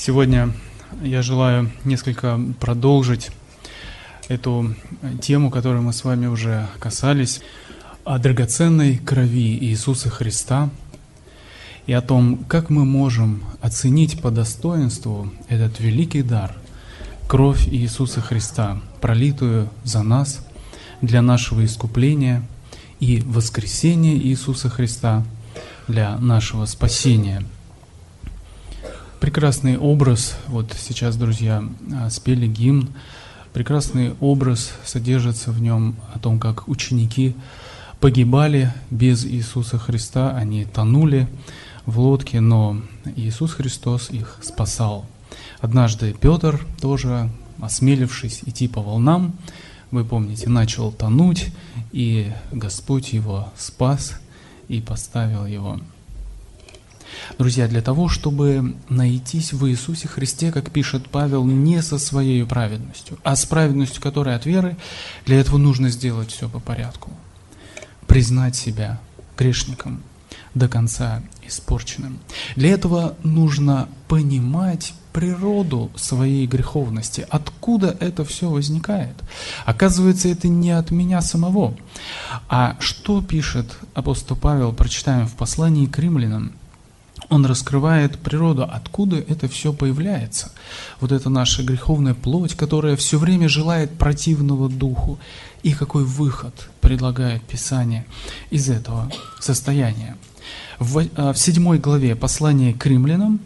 Сегодня я желаю несколько продолжить эту тему, которую мы с вами уже касались, о драгоценной крови Иисуса Христа и о том, как мы можем оценить по достоинству этот великий дар, кровь Иисуса Христа, пролитую за нас для нашего искупления и воскресения Иисуса Христа для нашего спасения. Прекрасный образ, вот сейчас, друзья, спели гимн, прекрасный образ содержится в нем о том, как ученики погибали без Иисуса Христа, они тонули в лодке, но Иисус Христос их спасал. Однажды Петр, тоже осмелившись идти по волнам, вы помните, начал тонуть, и Господь его спас и поставил его. Друзья, для того, чтобы найтись в Иисусе Христе, как пишет Павел, не со своей праведностью, а с праведностью, которая от веры, для этого нужно сделать все по порядку. Признать себя грешником, до конца испорченным. Для этого нужно понимать природу своей греховности, откуда это все возникает. Оказывается, это не от меня самого. А что пишет апостол Павел, прочитаем в послании к римлянам. Он раскрывает природу, откуда это все появляется. Вот это наша греховная плоть, которая все время желает противного духу. И какой выход предлагает Писание из этого состояния. В 7 главе послания к римлянам,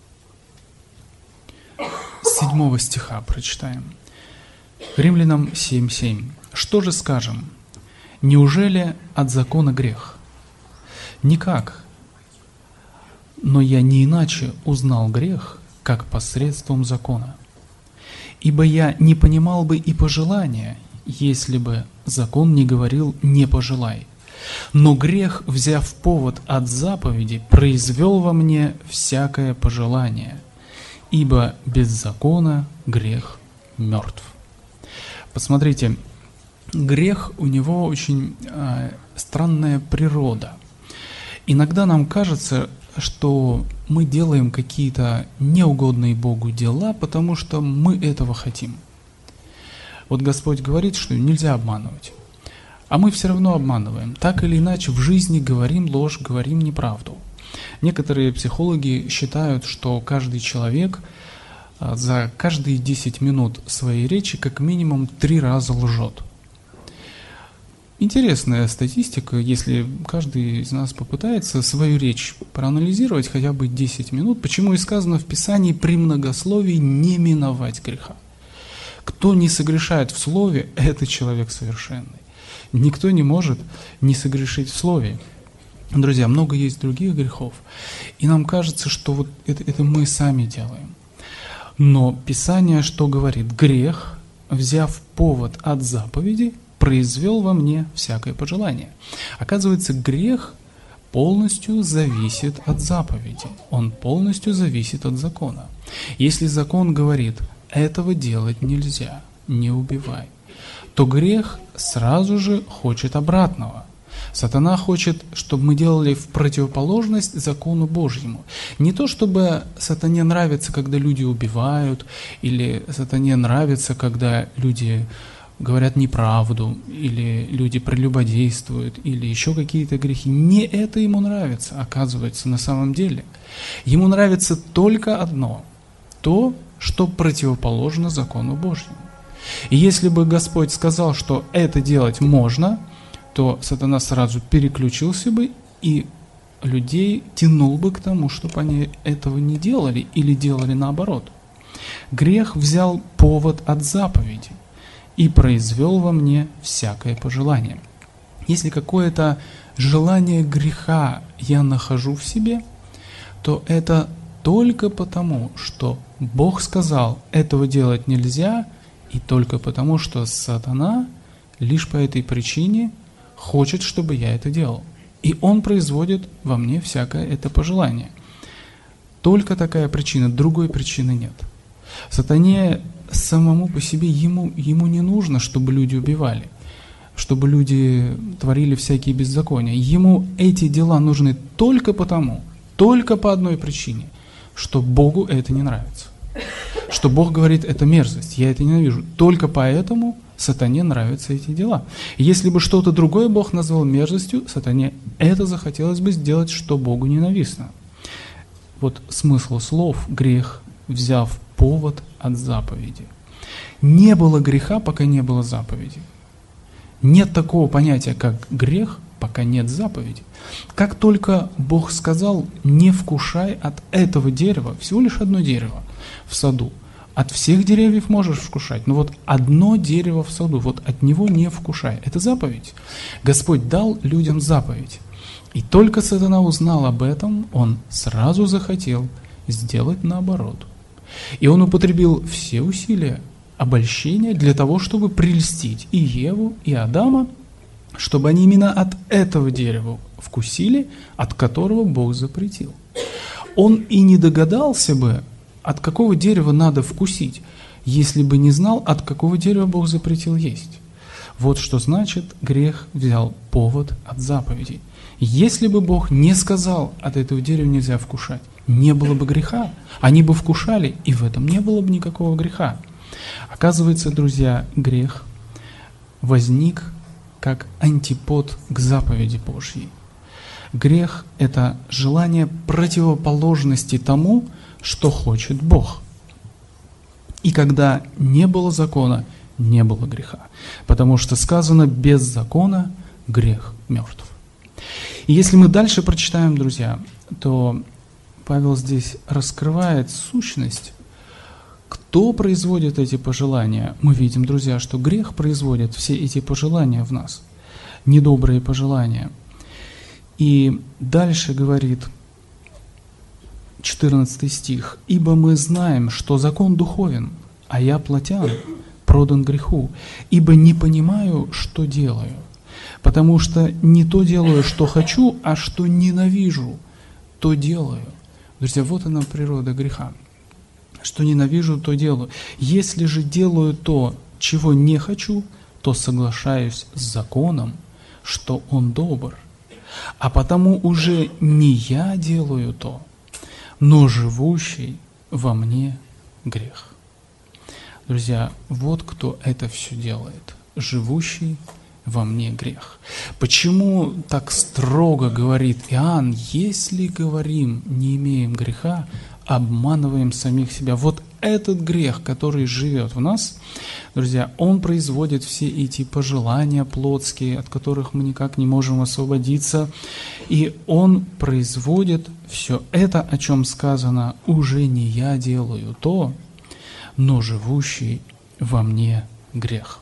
с 7 стиха прочитаем. Римлянам 7:7. «Что же скажем? Неужели от закона грех? Никак. Но я не иначе узнал грех, как посредством закона. Ибо я не понимал бы и пожелания, если бы закон не говорил «не пожелай». Но грех, взяв повод от заповеди, произвел во мне всякое пожелание, ибо без закона грех мертв». Посмотрите, грех у него очень странная природа. Иногда нам кажется, что мы делаем какие-то неугодные Богу дела, потому что мы этого хотим. Вот Господь говорит, что нельзя обманывать, а мы все равно обманываем. Так или иначе в жизни говорим ложь, говорим неправду. Некоторые психологи считают, что каждый человек за каждые 10 минут своей речи как минимум 3 раза лжет. Интересная статистика, если каждый из нас попытается свою речь проанализировать хотя бы 10 минут, почему и сказано в Писании при многословии не миновать греха. Кто не согрешает в слове, это человек совершенный. Никто не может не согрешить в слове. Друзья, много есть других грехов, и нам кажется, что вот это мы сами делаем. Но Писание что говорит? Грех, взяв повод от заповеди, произвел во мне всякое пожелание. Оказывается, грех полностью зависит от заповеди. Он полностью зависит от закона. Если закон говорит, этого делать нельзя, не убивай, то грех сразу же хочет обратного. Сатана хочет, чтобы мы делали в противоположность закону Божьему. Не то, чтобы сатане нравится, когда люди убивают, или сатане нравится, когда люди говорят неправду, или люди прелюбодействуют, или еще какие-то грехи. Не это ему нравится, оказывается, на самом деле. Ему нравится только одно – то, что противоположно закону Божьему. И если бы Господь сказал, что это делать можно, то сатана сразу переключился бы и людей тянул бы к тому, чтобы они этого не делали или делали наоборот. Грех взял повод от заповеди и произвел во мне всякое пожелание. Если какое-то желание греха я нахожу в себе, то это только потому, что Бог сказал, этого делать нельзя, и только потому, что сатана лишь по этой причине хочет, чтобы я это делал. И он производит во мне всякое это пожелание. Только такая причина, другой причины нет. Сатане самому по себе, ему не нужно, чтобы люди убивали, чтобы люди творили всякие беззакония. Ему эти дела нужны только потому, только по одной причине, что Богу это не нравится. Что Бог говорит, это мерзость, я это ненавижу. Только поэтому сатане нравятся эти дела. Если бы что-то другое Бог назвал мерзостью, сатане это захотелось бы сделать, что Богу ненавистно. Вот смысл слов «грех, взяв повод от заповеди». Не было греха, пока не было заповеди. Нет такого понятия, как грех, пока нет заповеди. Как только Бог сказал, не вкушай от этого дерева, всего лишь одно дерево в саду, от всех деревьев можешь вкушать, но вот одно дерево в саду, вот от него не вкушай. Это заповедь. Господь дал людям заповедь. И только сатана узнал об этом, он сразу захотел сделать наоборот. И он употребил все усилия, обольщения для того, чтобы прельстить и Еву, и Адама, чтобы они именно от этого дерева вкусили, от которого Бог запретил. Он и не догадался бы, от какого дерева надо вкусить, если бы не знал, от какого дерева Бог запретил есть. Вот что значит, грех взял повод от заповедей. Если бы Бог не сказал, от этого дерева нельзя вкушать, не было бы греха, они бы вкушали, и в этом не было бы никакого греха. Оказывается, друзья, грех возник как антипод к заповеди Божьей. Грех – это желание противоположности тому, что хочет Бог. И когда не было закона, не было греха. Потому что сказано, без закона грех мертв. И если мы дальше прочитаем, друзья, то Павел здесь раскрывает сущность, кто производит эти пожелания. Мы видим, друзья, что грех производит все эти пожелания в нас, недобрые пожелания. И дальше говорит 14 стих. «Ибо мы знаем, что закон духовен, а я плотян, продан греху, ибо не понимаю, что делаю, потому что не то делаю, что хочу, а что ненавижу, то делаю». Друзья, вот она природа греха. Что ненавижу, то делаю. Если же делаю то, чего не хочу, то соглашаюсь с законом, что он добр. А потому уже не я делаю то, но живущий во мне грех. Друзья, вот кто это все делает. Живущий во мне грех. Почему так строго говорит Иоанн, если говорим, не имеем греха, обманываем самих себя? Вот этот грех, который живет в нас, друзья, он производит все эти пожелания плотские, от которых мы никак не можем освободиться. И он производит все это, о чем сказано, уже не я делаю то, но живущий во мне грех.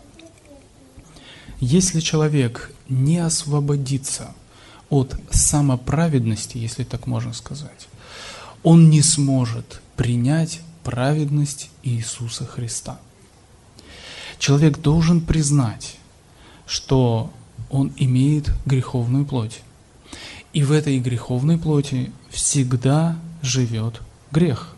Если человек не освободится от самоправедности, если так можно сказать, он не сможет принять праведность Иисуса Христа. Человек должен признать, что он имеет греховную плоть. И в этой греховной плоти всегда живет грех.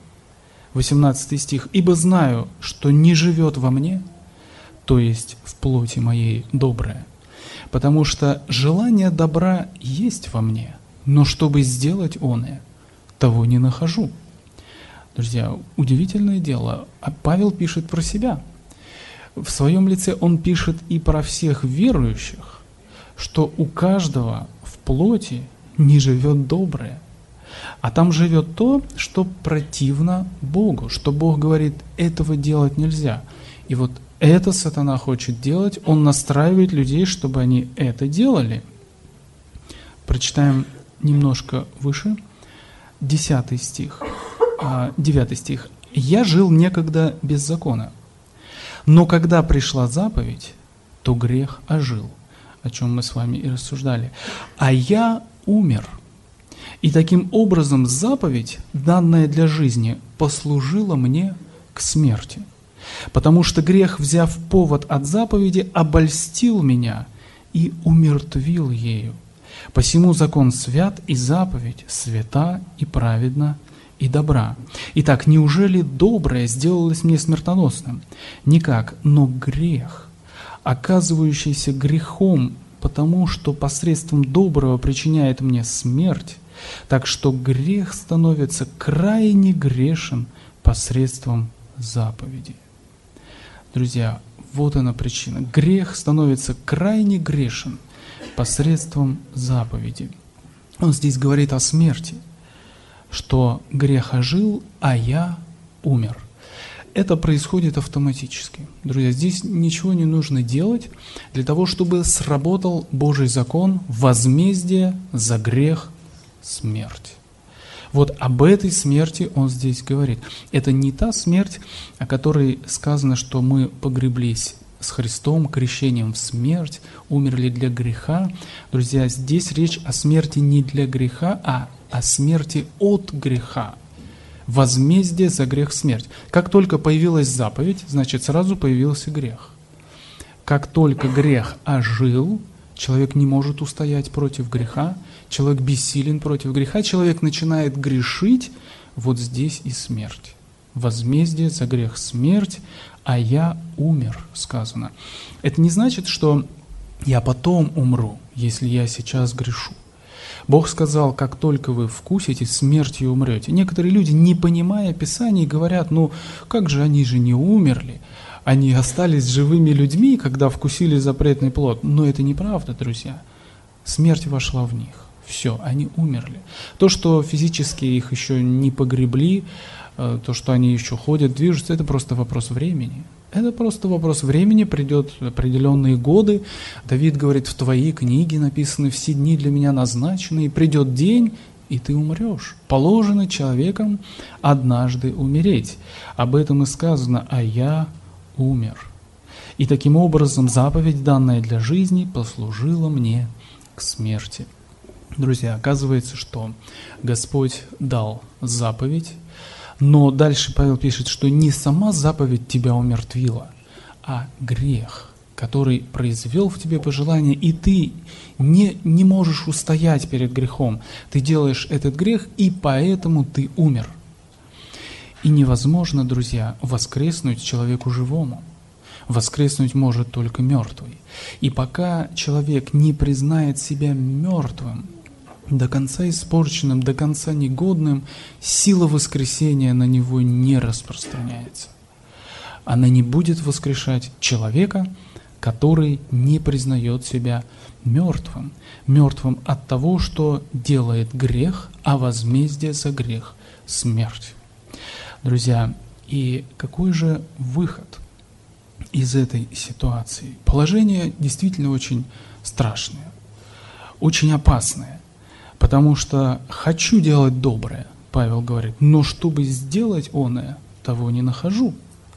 18 стих. «Ибо знаю, что не живет во мне, то есть в плоти моей доброе, потому что желание добра есть во мне, но чтобы сделать оное, того не нахожу». Друзья, удивительное дело. А Павел пишет про себя. В своем лице он пишет и про всех верующих, что у каждого в плоти не живет доброе. А там живет то, что противно Богу, что Бог говорит, этого делать нельзя. И вот это сатана хочет делать, он настраивает людей, чтобы они это делали. Прочитаем немножко выше, 10 стих, 9 стих. «Я жил некогда без закона, но когда пришла заповедь, то грех ожил», о чем мы с вами и рассуждали. «А я умер, и таким образом заповедь, данная для жизни, послужила мне к смерти. Потому что грех, взяв повод от заповеди, обольстил меня и умертвил ею. Посему закон свят, и заповедь свята, и праведна, и добра. Итак, неужели доброе сделалось мне смертоносным? Никак, но грех, оказывающийся грехом, потому что посредством доброго причиняет мне смерть, Так что грех становится крайне грешен посредством заповеди. Друзья, вот она причина. Грех становится крайне грешен посредством заповеди. Он здесь говорит о смерти, что грех ожил, а я умер. Это происходит автоматически. Друзья, здесь ничего не нужно делать для того, чтобы сработал Божий закон возмездия за грех – смерть. Вот об этой смерти он здесь говорит. Это не та смерть, о которой сказано, что мы погреблись с Христом, крещением в смерть, умерли для греха. Друзья, здесь речь о смерти не для греха, а о смерти от греха. Возмездие за грех – смерть. Как только появилась заповедь, значит, сразу появился грех. Как только грех ожил, человек не может устоять против греха, человек бессилен против греха, человек начинает грешить, вот здесь и смерть. Возмездие за грех – смерть, а я умер, сказано. Это не значит, что я потом умру, если я сейчас грешу. Бог сказал, как только вы вкусите, смертью умрете. Некоторые люди, не понимая Писаний, говорят, ну как же они же не умерли? Они остались живыми людьми, когда вкусили запретный плод. Но это неправда, друзья. Смерть вошла в них. Все, они умерли. То, что физически их еще не погребли, то, что они еще ходят, движутся, это просто вопрос времени. Это просто вопрос времени, придет определенные годы. Давид говорит, в твоей книге написаны все дни для меня назначены, и придет день, и ты умрешь. Положено человеком однажды умереть. Об этом и сказано, а я умер. И таким образом заповедь, данная для жизни, послужила мне к смерти. Друзья, оказывается, что Господь дал заповедь, но дальше Павел пишет, что не сама заповедь тебя умертвила, а грех, который произвел в тебе пожелание, и ты не можешь устоять перед грехом. Ты делаешь этот грех, и поэтому ты умер. И невозможно, друзья, воскреснуть человеку живому. Воскреснуть может только мертвый. И пока человек не признает себя мертвым, до конца испорченным, до конца негодным, сила воскресения на него не распространяется. Она не будет воскрешать человека, который не признает себя мертвым. Мертвым от того, что делает грех, а возмездие за грех – смерть. Друзья, и какой же выход из этой ситуации? Положение действительно очень страшное, очень опасное. Потому что хочу делать доброе, Павел говорит, но чтобы сделать оное, того не нахожу.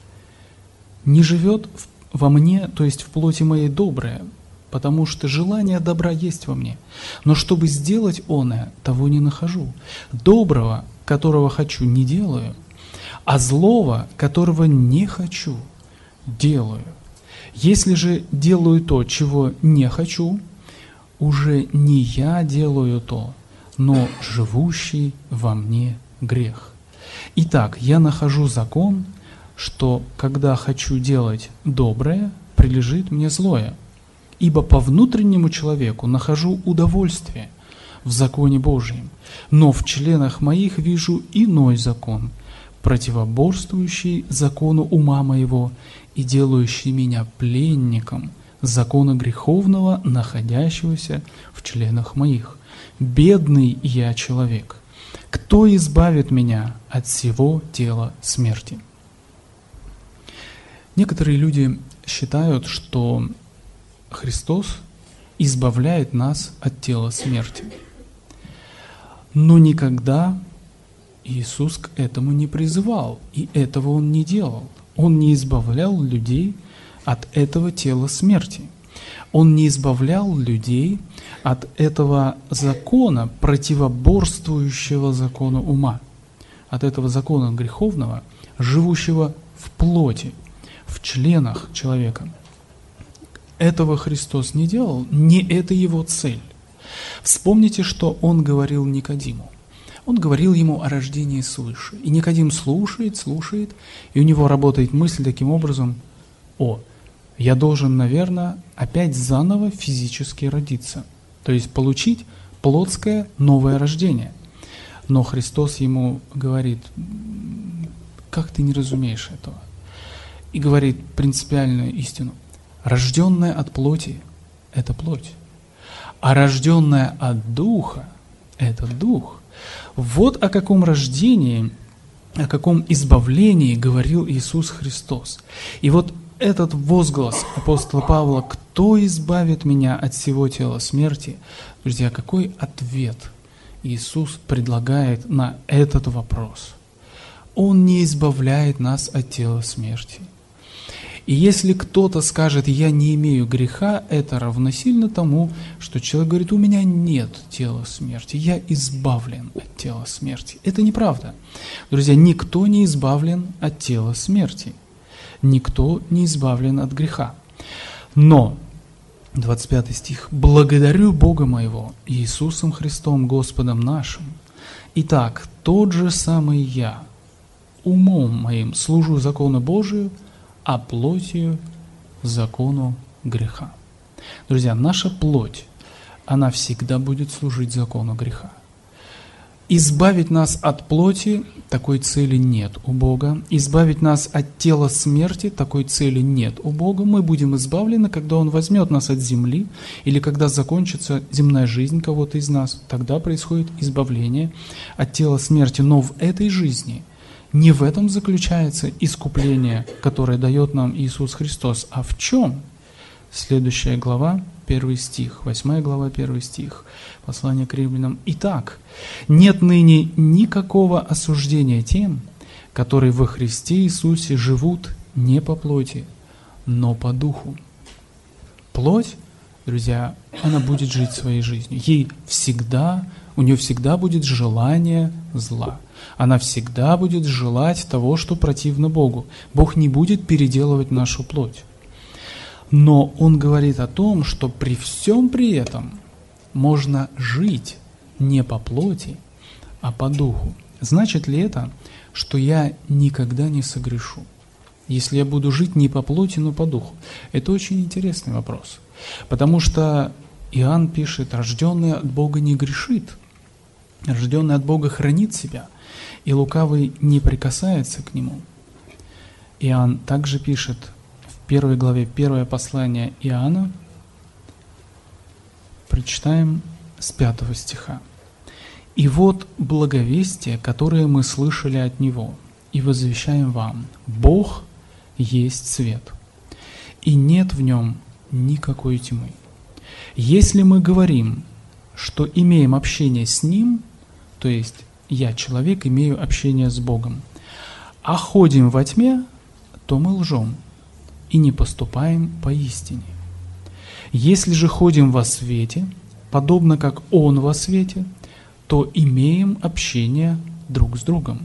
Не живет во мне, то есть в плоти моей доброе, потому что желание добра есть во мне. Но чтобы сделать оное, того не нахожу. Доброго, которого хочу, не делаю, а злого, которого не хочу, делаю. Если же делаю то, чего не хочу, уже не я делаю то, но живущий во мне грех. Итак, я нахожу закон, что когда хочу делать доброе, прилежит мне злое. Ибо по внутреннему человеку нахожу удовольствие в законе Божьем, но в членах моих вижу иной закон, противоборствующий закону ума моего и делающий меня пленником закона греховного, находящегося в членах моих. Бедный я человек, кто избавит меня от всего тела смерти? Некоторые люди считают, что Христос избавляет нас от тела смерти. Но никогда Иисус к этому не призывал, и этого Он не делал. Он не избавлял людей от этого тела смерти. Он не избавлял людей от этого закона, противоборствующего закону ума, от этого закона греховного, живущего в плоти, в членах человека. Этого Христос не делал, не это Его цель. Вспомните, что Он говорил Никодиму. Он говорил ему о рождении свыше. И Никодим слушает, и у него работает мысль таким образом: я должен, наверное, опять заново физически родиться. То есть получить плотское новое рождение. Но Христос ему говорит: как ты не разумеешь этого? И говорит принципиальную истину: рожденное от плоти – это плоть, а рожденное от духа – это дух. Вот о каком рождении, о каком избавлении говорил Иисус Христос. И вот этот возглас апостола Павла: «Кто избавит меня от всего тела смерти?» Друзья, какой ответ Иисус предлагает на этот вопрос? Он не избавляет нас от тела смерти. И если кто-то скажет: «Я не имею греха», это равносильно тому, что человек говорит: «У меня нет тела смерти, я избавлен от тела смерти». Это неправда. Друзья, никто не избавлен от тела смерти. Никто не избавлен от греха. Но, 25 стих: «Благодарю Бога моего, Иисусом Христом, Господом нашим. Итак, тот же самый я, умом моим служу закону Божию, а плотью закону греха». Друзья, наша плоть, она всегда будет служить закону греха. Избавить нас от плоти – такой цели нет у Бога. Избавить нас от тела смерти – такой цели нет у Бога. Мы будем избавлены, когда Он возьмет нас от земли, или когда закончится земная жизнь кого-то из нас. Тогда происходит избавление от тела смерти. Но в этой жизни не в этом заключается искупление, которое дает нам Иисус Христос. А в чем? Следующая глава, 1 стих, 8 глава, 1 стих, послание к римлянам. «Итак, нет ныне никакого осуждения тем, которые во Христе Иисусе живут не по плоти, но по духу». Плоть, друзья, она будет жить своей жизнью. У нее всегда будет желание зла. Она всегда будет желать того, что противно Богу. Бог не будет переделывать нашу плоть. Но Он говорит о том, что при всем при этом можно жить не по плоти, а по духу. Значит ли это, что я никогда не согрешу, если я буду жить не по плоти, но по духу? Это очень интересный вопрос, потому что Иоанн пишет: рожденный от Бога не грешит, рожденный от Бога хранит себя, и лукавый не прикасается к нему. Иоанн также пишет в 1 главе 1 послания Иоанна, прочитаем с 5 стиха. «И вот благовестие, которое мы слышали от Него, и возвещаем вам: Бог есть свет, и нет в Нем никакой тьмы. Если мы говорим, что имеем общение с Ним, то есть я, человек, имею общение с Богом, а ходим во тьме, то мы лжем и не поступаем по истине. Если же ходим во свете, подобно как Он во свете, то имеем общение друг с другом».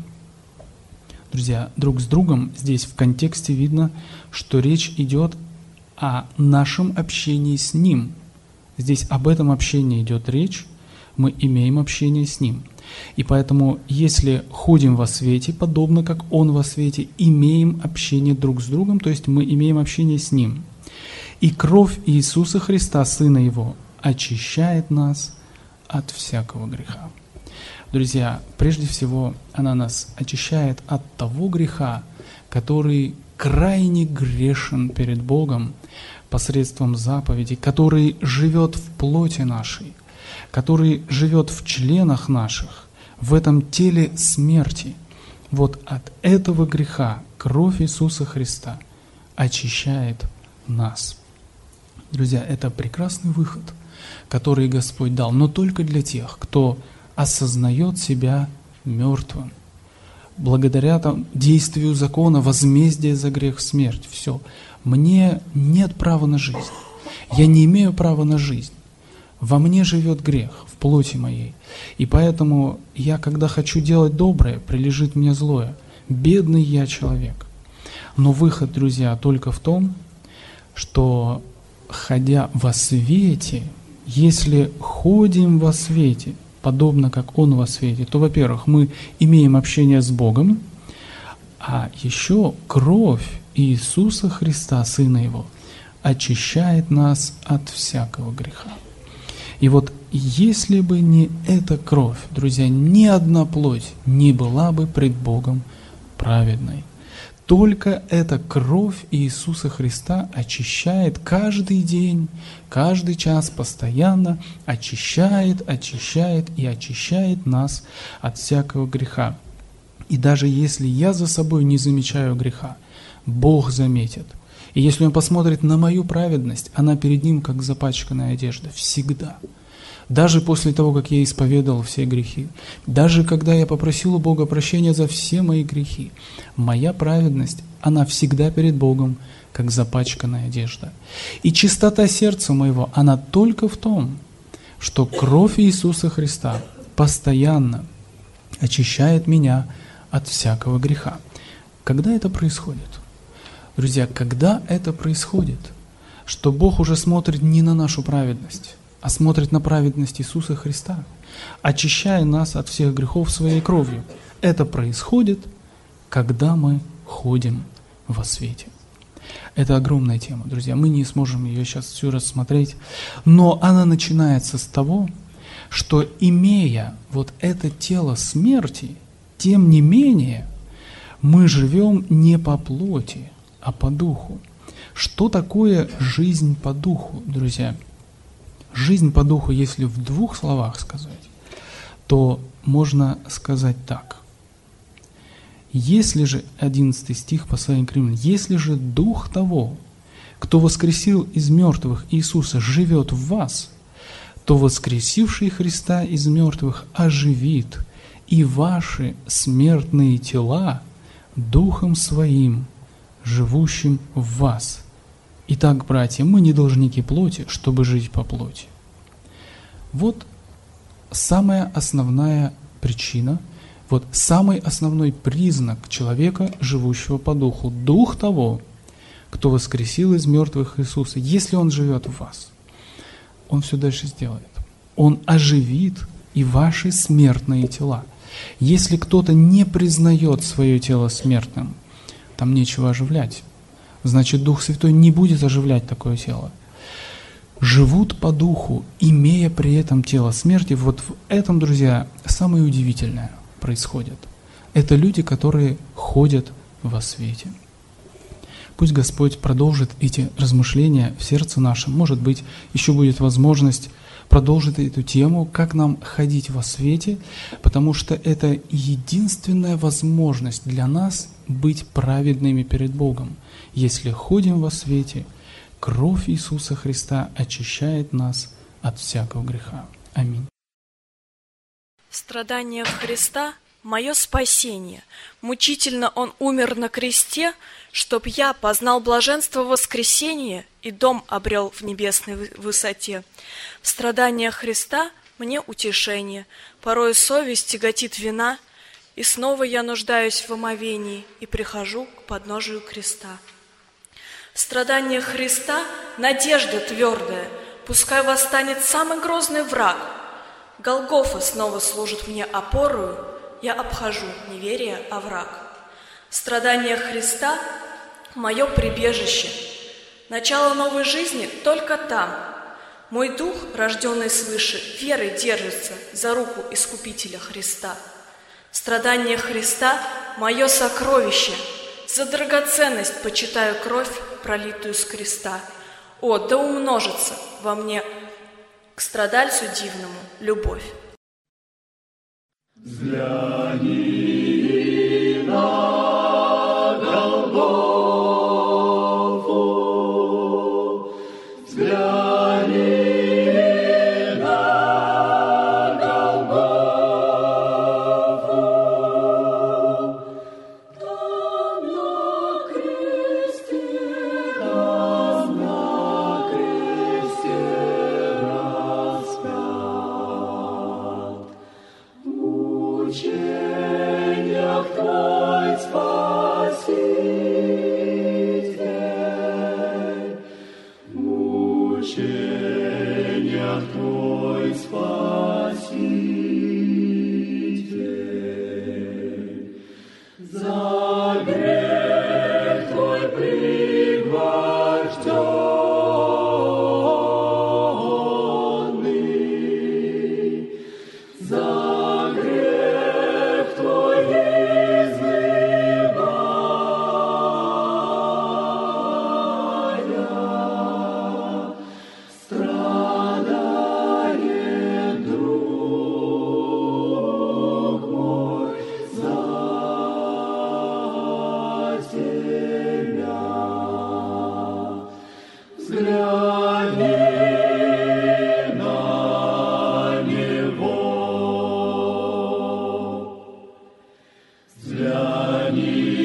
Друзья, друг с другом здесь в контексте видно, что речь идет о нашем общении с Ним. Здесь об этом общении идет речь, мы имеем общение с Ним. И поэтому, если ходим во свете, подобно как Он во свете, имеем общение друг с другом, то есть мы имеем общение с Ним. И кровь Иисуса Христа, Сына Его, очищает нас от всякого греха. Друзья, прежде всего, она нас очищает от того греха, который крайне грешен перед Богом посредством заповедей, который живет в плоти нашей, который живет в членах наших, в этом теле смерти. Вот от этого греха кровь Иисуса Христа очищает нас. Друзья, это прекрасный выход, который Господь дал, но только для тех, кто осознает себя мертвым. Благодаря действию закона, возмездия за грех — смерть. Все. Мне нет права на жизнь. Я не имею права на жизнь. Во мне живет грех, в плоти моей. И поэтому я, когда хочу делать доброе, прилежит мне злое. Бедный я человек. Но выход, друзья, только в том, что, ходя во свете, если ходим во свете, подобно как Он во свете, то, во-первых, мы имеем общение с Богом, а еще кровь Иисуса Христа, Сына Его, очищает нас от всякого греха. И вот если бы не эта кровь, друзья, ни одна плоть не была бы пред Богом праведной. Только эта кровь Иисуса Христа очищает каждый день, каждый час постоянно, очищает и очищает нас от всякого греха. И даже если я за собой не замечаю греха, Бог заметит. И если Он посмотрит на мою праведность, она перед Ним как запачканная одежда, всегда. Даже после того, как я исповедовал все грехи, даже когда я попросил у Бога прощения за все мои грехи, моя праведность, она всегда перед Богом, как запачканная одежда. И чистота сердца моего, она только в том, что кровь Иисуса Христа постоянно очищает меня от всякого греха. Когда это происходит? Друзья, когда это происходит, что Бог уже смотрит не на нашу праведность, а смотрит на праведность Иисуса Христа, очищая нас от всех грехов своей кровью. Это происходит, когда мы ходим во свете. Это огромная тема, друзья. Мы не сможем ее сейчас всю рассмотреть, но она начинается с того, что, имея вот это тело смерти, тем не менее, мы живем не по плоти, а по духу. Что такое жизнь по духу, друзья? Жизнь по духу, если в двух словах сказать, то можно сказать так. Если же, 11 стих послания к Римлянам, если же Дух того, кто воскресил из мертвых Иисуса, живет в вас, то воскресивший Христа из мертвых оживит и ваши смертные тела Духом Своим, живущим в вас. Итак, братья, мы не должники плоти, чтобы жить по плоти. Вот самая основная причина, вот самый основной признак человека, живущего по духу. Дух того, кто воскресил из мертвых Иисуса, если Он живет в вас, Он все дальше сделает. Он оживит и ваши смертные тела. Если кто-то не признает свое тело смертным, там нечего оживлять. Значит, Дух Святой не будет оживлять такое тело. Живут по духу, имея при этом тело смерти. Вот в этом, друзья, самое удивительное происходит. Это люди, которые ходят во свете. Пусть Господь продолжит эти размышления в сердце нашем. Может быть, еще будет возможность продолжить эту тему, как нам ходить во свете, потому что это единственная возможность для нас быть праведными перед Богом. Если ходим во свете, кровь Иисуса Христа очищает нас от всякого греха. Аминь. В страданиях Христа мое спасение. Мучительно Он умер на кресте, чтоб я познал блаженство воскресения и дом обрел в небесной высоте. В страданиях Христа мне утешение, порою совесть тяготит вина, и снова я нуждаюсь в омовении и прихожу к подножию креста. В страданиях Христа надежда твердая, пускай восстанет самый грозный враг. Голгофа снова служит мне опорою, я обхожу неверие овраг. В страданиях Христа мое прибежище, начало новой жизни только там. Мой дух, рожденный свыше, верой держится за руку Искупителя Христа. В страданиях Христа мое сокровище, за драгоценность почитаю кровь, пролитую с креста. О, да умножится во мне к страдальцу дивному любовь. Взгляни на Голгофу, взгляни на Голгофу, там на кресте распят. В мучениях Твой Спаситель, в мучениях Твой Спаситель, за грех Твой пригвожденный, храни.